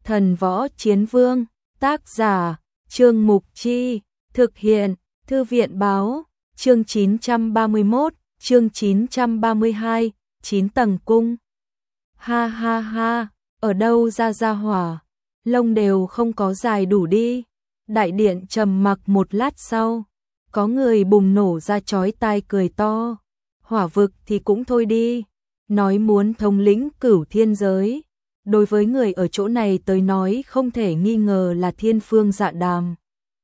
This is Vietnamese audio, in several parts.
Thần Võ Chiến Vương, tác giả, Trương Mục Chi, thực hiện, Thư viện Báo, chương 931, chương 932, 9 tầng cung. Ha ha ha, ở đâu ra hỏa, lông đều không có dài đủ đi. Đại điện trầm mặc một lát sau, có người bùng nổ ra chói tai cười to. Hỏa vực thì cũng thôi đi, nói muốn thống lĩnh cửu thiên giới. Đối với người ở chỗ này tới nói không thể nghi ngờ là thiên phương dạ đàm.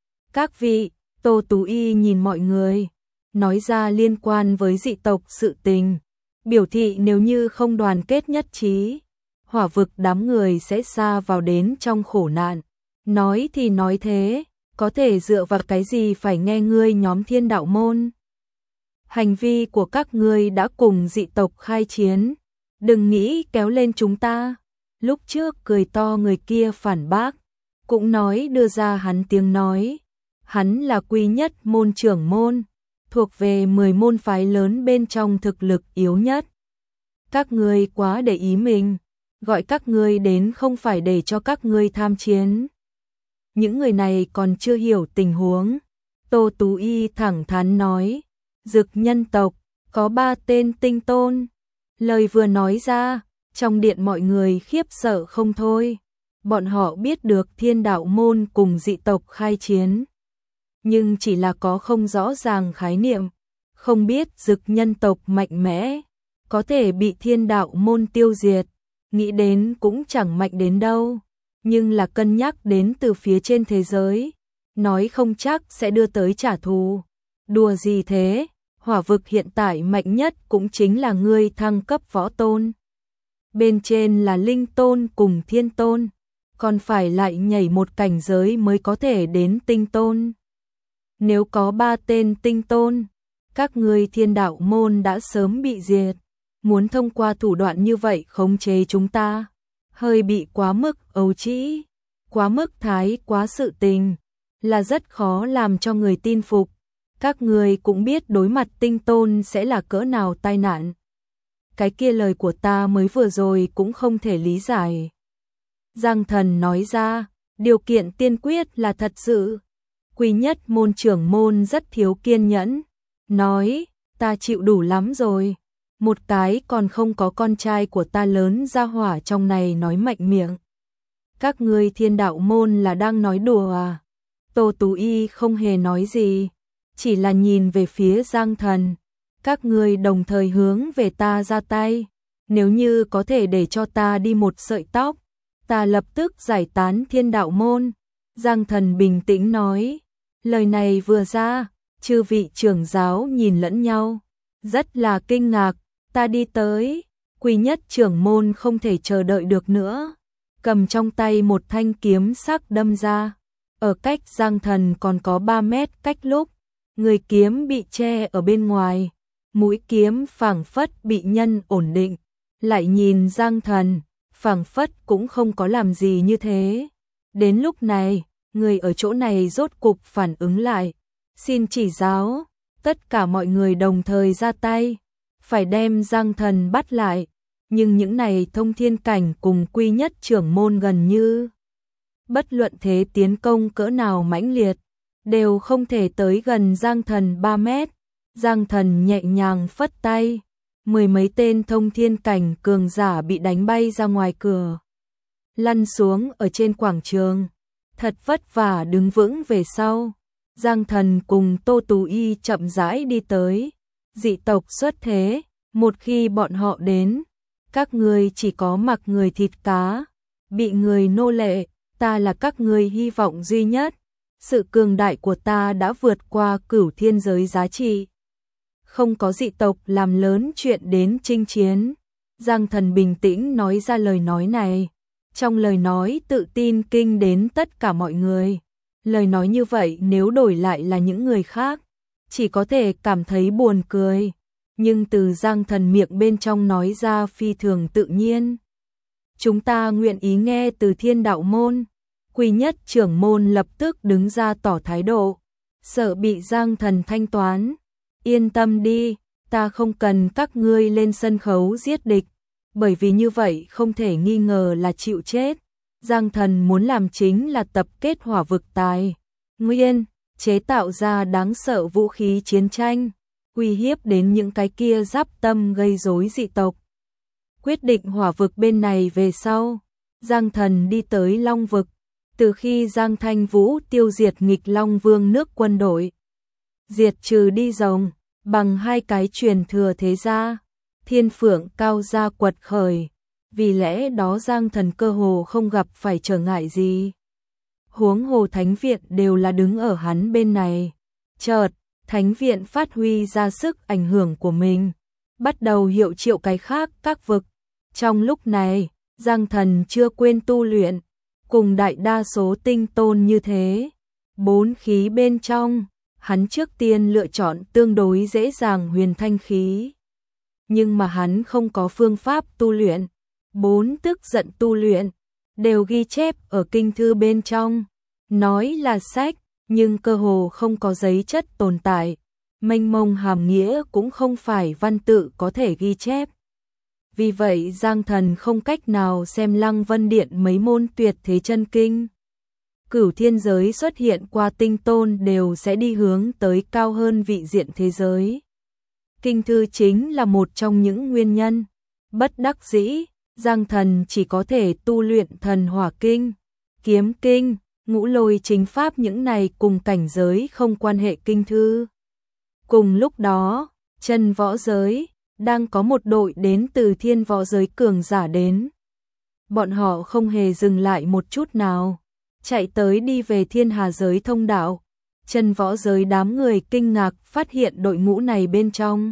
Các vị, Tô Tú Y nhìn mọi người, nói ra liên quan với dị tộc sự tình, biểu thị nếu như không đoàn kết nhất trí, hỏa vực đám người sẽ sa vào đến trong khổ nạn. Nói thì nói thế, có thể dựa vào cái gì phải nghe ngươi nhóm Thiên Đạo Môn. Hành vi của các ngươi đã cùng dị tộc khai chiến, đừng nghĩ kéo lên chúng ta. Lúc trước cười to người kia phản bác, cũng nói đưa ra hắn tiếng nói. Hắn là Quy Nhất môn trưởng môn, thuộc về 10 môn phái lớn bên trong thực lực yếu nhất. Các ngươi quá để ý mình, gọi các ngươi đến không phải để cho các ngươi tham chiến. Những người này còn chưa hiểu tình huống. Tô Tú Y thẳng thắn nói, Dực nhân tộc, có 3 tên tinh tôn. Lời vừa nói ra, trong điện mọi người khiếp sợ không thôi. Bọn họ biết được Thiên Đạo Môn cùng dị tộc khai chiến, nhưng chỉ là có không rõ ràng khái niệm, không biết Dực nhân tộc mạnh mẽ, có thể bị Thiên Đạo Môn tiêu diệt, nghĩ đến cũng chẳng mạnh đến đâu, nhưng là cân nhắc đến từ phía trên thế giới, nói không chắc sẽ đưa tới trả thù. Đùa gì thế, hỏa vực hiện tại mạnh nhất cũng chính là ngươi thăng cấp võ tôn. Bên trên là linh tôn cùng thiên tôn, còn phải lại nhảy một cảnh giới mới có thể đến tinh tôn. Nếu có 3 tên tinh tôn, các ngươi Thiên Đạo Môn đã sớm bị diệt. Muốn thông qua thủ đoạn như vậy khống chế chúng ta, hơi bị quá mức ấu trĩ, quá mức thái quá sự tình, là rất khó làm cho người tin phục. Các ngươi cũng biết đối mặt tinh tôn sẽ là cỡ nào tai nạn. Cái kia lời của ta mới vừa rồi cũng không thể lý giải. Giang Thần nói ra, điều kiện tiên quyết là thật sự. Quy Nhất môn trưởng môn rất thiếu kiên nhẫn, nói, ta chịu đủ lắm rồi. Một cái còn không có con trai của ta lớn ra hỏa trong này nói mạnh miệng. Các ngươi Thiên Đạo Môn là đang nói đùa à? Tô Tú Y không hề nói gì, chỉ là nhìn về phía Giang Thần. Các ngươi đồng thời hướng về ta ra tay, nếu như có thể để cho ta đi một sợi tóc, ta lập tức giải tán Thiên Đạo Môn. Giang Thần bình tĩnh nói, lời này vừa ra, chư vị trưởng giáo nhìn lẫn nhau, rất là kinh ngạc. Ta đi tới, Quy Nhất trưởng môn không thể chờ đợi được nữa, cầm trong tay một thanh kiếm sắc đâm ra, ở cách Giang Thần còn có 3 mét cách lúc, người kiếm bị che ở bên ngoài, mũi kiếm phảng phất bị nhân ổn định, lại nhìn Giang Thần, phảng phất cũng không có làm gì như thế. Đến lúc này, người ở chỗ này rốt cục phản ứng lại, xin chỉ giáo, tất cả mọi người đồng thời ra tay, phải đem Giang Thần bắt lại, nhưng những này thông thiên cảnh cùng Quy Nhất trưởng môn gần như bất luận thế tiến công cỡ nào mãnh liệt, đều không thể tới gần Giang Thần 3 mét. Giang Thần nhẹ nhàng phất tay, 10 mấy tên thông thiên cảnh cường giả bị đánh bay ra ngoài cửa, lăn xuống ở trên quảng trường, thật vất vả đứng vững về sau. Giang Thần cùng Tô Tú Y chậm rãi đi tới. Dị tộc xuất thế, một khi bọn họ đến, các ngươi chỉ có mặc người thịt cá, bị người nô lệ, ta là các ngươi hy vọng duy nhất. Sự cường đại của ta đã vượt qua cửu thiên giới giá trị. Không có dị tộc làm lớn chuyện đến chinh chiến. Giang Thần bình tĩnh nói ra lời nói này. Trong lời nói tự tin kinh đến tất cả mọi người. Lời nói như vậy nếu đổi lại là những người khác, chỉ có thể cảm thấy buồn cười, nhưng từ Giang Thần miệng bên trong nói ra phi thường tự nhiên. Chúng ta nguyện ý nghe từ Thiên Đạo Môn. Quy Nhất trưởng môn lập tức đứng ra tỏ thái độ, sợ bị Giang Thần thanh toán. Yên tâm đi, ta không cần các ngươi lên sân khấu giết địch, bởi vì như vậy không thể nghi ngờ là chịu chết. Giang Thần muốn làm chính là tập kết hỏa vực tài nguyên, chế tạo ra đáng sợ vũ khí chiến tranh, uy hiếp đến những cái kia giáp tâm gây rối dị tộc. Quyết định hỏa vực bên này về sau, Giang Thần đi tới Long vực, từ khi Giang Thanh Vũ tiêu diệt nghịch Long Vương nước quân đội, diệt trừ đi rồng, bằng 2 cái truyền thừa thế gia, Thiên Phượng Cao gia quật khởi, vì lẽ đó Giang Thần cơ hồ không gặp phải trở ngại gì. Huống hồ Thánh viện đều là đứng ở hắn bên này. Chợt, Thánh viện phát huy ra sức ảnh hưởng của mình, bắt đầu hiệu triệu cái khác các vực. Trong lúc này, Giang Thần chưa quên tu luyện, cùng đại đa số tinh tôn như thế. 4 khí bên trong, hắn trước tiên lựa chọn tương đối dễ dàng huyền thanh khí. Nhưng mà hắn không có phương pháp tu luyện. 4 tức giận tu luyện, đều ghi chép ở kinh thư bên trong. Nói là sách, nhưng cơ hồ không có giấy chất tồn tại. Mênh mông hàm nghĩa cũng không phải văn tự có thể ghi chép. Vì vậy Giang Thần không cách nào xem Lăng Vân Điện mấy môn tuyệt thế chân kinh. Cửu thiên giới xuất hiện qua tinh tôn đều sẽ đi hướng tới cao hơn vị diện thế giới. Kinh thư chính là một trong những nguyên nhân. Bất đắc dĩ, Giang Thần chỉ có thể tu luyện thần hỏa kinh, kiếm kinh, ngũ lôi chính pháp những này cùng cảnh giới không quan hệ kinh thư. Cùng lúc đó, chân võ giới, đang có một đội đến từ thiên võ giới cường giả đến. Bọn họ không hề dừng lại một chút nào, chạy tới đi về thiên hà giới thông đạo. Chân võ giới đám người kinh ngạc phát hiện đội ngũ này bên trong.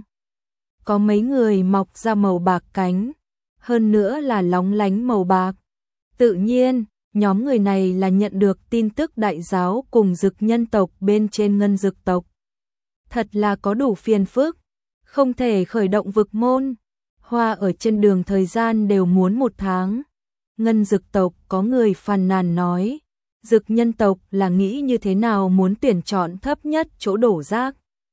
Có mấy người mọc ra màu bạc cánh, hơn nữa là lóng lánh màu bạc. Tự nhiên, nhóm người này là nhận được tin tức đại giáo cùng dực nhân tộc bên trên ngân dực tộc. Thật là có đủ phiền phức, không thể khởi động vực môn. Hoa ở trên đường thời gian đều muốn 1 tháng. Ngân dực tộc có người phàn nàn nói, dực nhân tộc là nghĩ như thế nào muốn tuyển chọn thấp nhất chỗ đổ rác.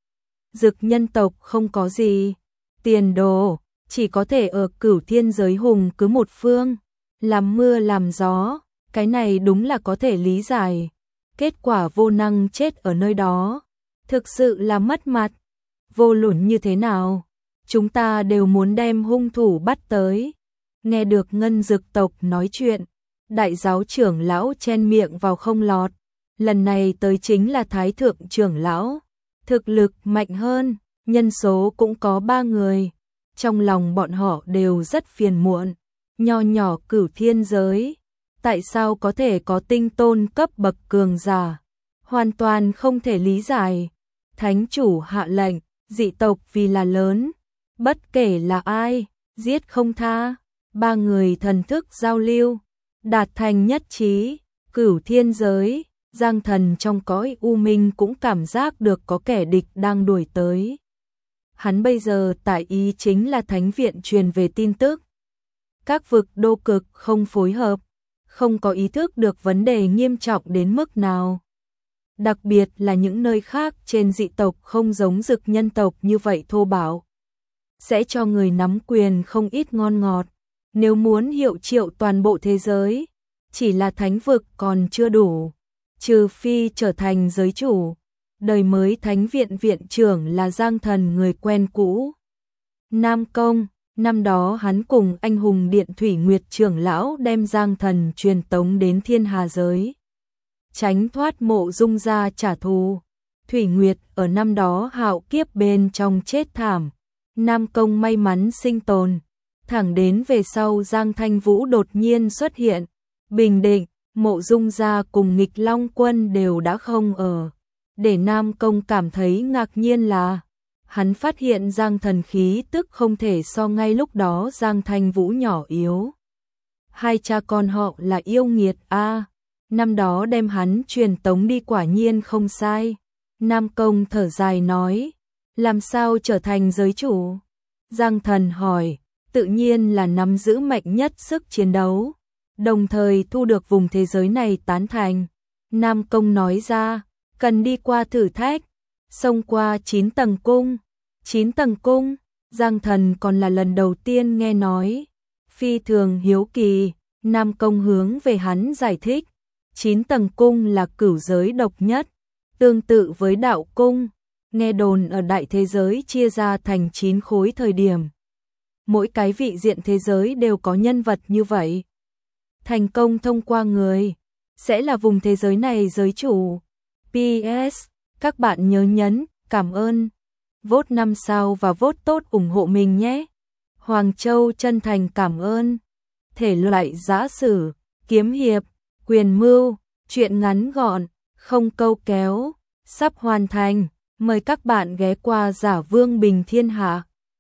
Dực nhân tộc không có gì tiền đồ, chỉ có thể ở cửu thiên giới hùng cứ một phương, làm mưa làm gió, cái này đúng là có thể lý giải. Kết quả vô năng chết ở nơi đó, thực sự là mất mặt. Vô luận như thế nào, chúng ta đều muốn đem hung thủ bắt tới. Nghe được ngân dực tộc nói chuyện, đại giáo trưởng lão chen miệng vào không lọt. Lần này tới chính là thái thượng trưởng lão, thực lực mạnh hơn, nhân số cũng có 3 người. Trong lòng bọn họ đều rất phiền muộn. Nho nhỏ cửu thiên giới, tại sao có thể có tinh tôn cấp bậc cường giả? Hoàn toàn không thể lý giải. Thánh chủ hạ lệnh, dị tộc vì là lớn, bất kể là ai, giết không tha. 3 người thần thức giao lưu, đạt thành nhất trí. Cửu thiên giới, Giang Thần trong cõi u minh cũng cảm giác được có kẻ địch đang đuổi tới. Hắn bây giờ tại ý chính là thánh viện truyền về tin tức. Các vực đô cực không phối hợp, không có ý thức được vấn đề nghiêm trọng đến mức nào. Đặc biệt là những nơi khác trên dị tộc không giống dực nhân tộc như vậy thô bạo, sẽ cho người nắm quyền không ít ngon ngọt. Nếu muốn hiệu triệu toàn bộ thế giới, chỉ là thánh vực còn chưa đủ, trừ phi trở thành giới chủ. Đời mới thánh viện viện trưởng là Giang Thần người quen cũ. Nam Công, năm đó hắn cùng anh hùng điện Thủy Nguyệt trưởng lão đem Giang Thần truyền tống đến thiên hà giới, tránh thoát Mộ Dung gia trả thù. Thủy Nguyệt ở năm đó hạo kiếp bên trong chết thảm, Nam Công may mắn sinh tồn. Thẳng đến về sau Giang Thanh Vũ đột nhiên xuất hiện, Bình Định, Mộ Dung gia cùng nghịch Long quân đều đã không ở. Để Nam Công cảm thấy ngạc nhiên là, hắn phát hiện Giang Thần khí tức không thể so ngay lúc đó Giang Thanh Vũ nhỏ yếu. 2 cha con họ là yêu nghiệt a. Năm đó đem hắn truyền tống đi quả nhiên không sai. Nam Công thở dài nói, làm sao trở thành giới chủ? Giang Thần hỏi, tự nhiên là nắm giữ mạnh nhất sức chiến đấu, đồng thời thu được vùng thế giới này tán thành. Nam Công nói ra, cần đi qua thử thách, xông qua 9 tầng cung. 9 tầng cung, Giang Thần còn là lần đầu tiên nghe nói, phi thường hiếu kỳ, Nam Công hướng về hắn giải thích, 9 tầng cung là cửu giới độc nhất, tương tự với đạo cung, nghe đồn ở đại thế giới chia ra thành 9 khối thời điểm. Mỗi cái vị diện thế giới đều có nhân vật như vậy. Thành công thông qua người, sẽ là vùng thế giới này giới chủ. PS, các bạn nhớ nhấn, cảm ơn, vote 5 sao và vote tốt ủng hộ mình nhé. Hoàng Châu chân thành cảm ơn. Thể loại giã sử, kiếm hiệp, quyền mưu, truyện ngắn gọn, không câu kéo, sắp hoàn thành. Mời các bạn ghé qua Giả Vương Bình Thiên Hạ.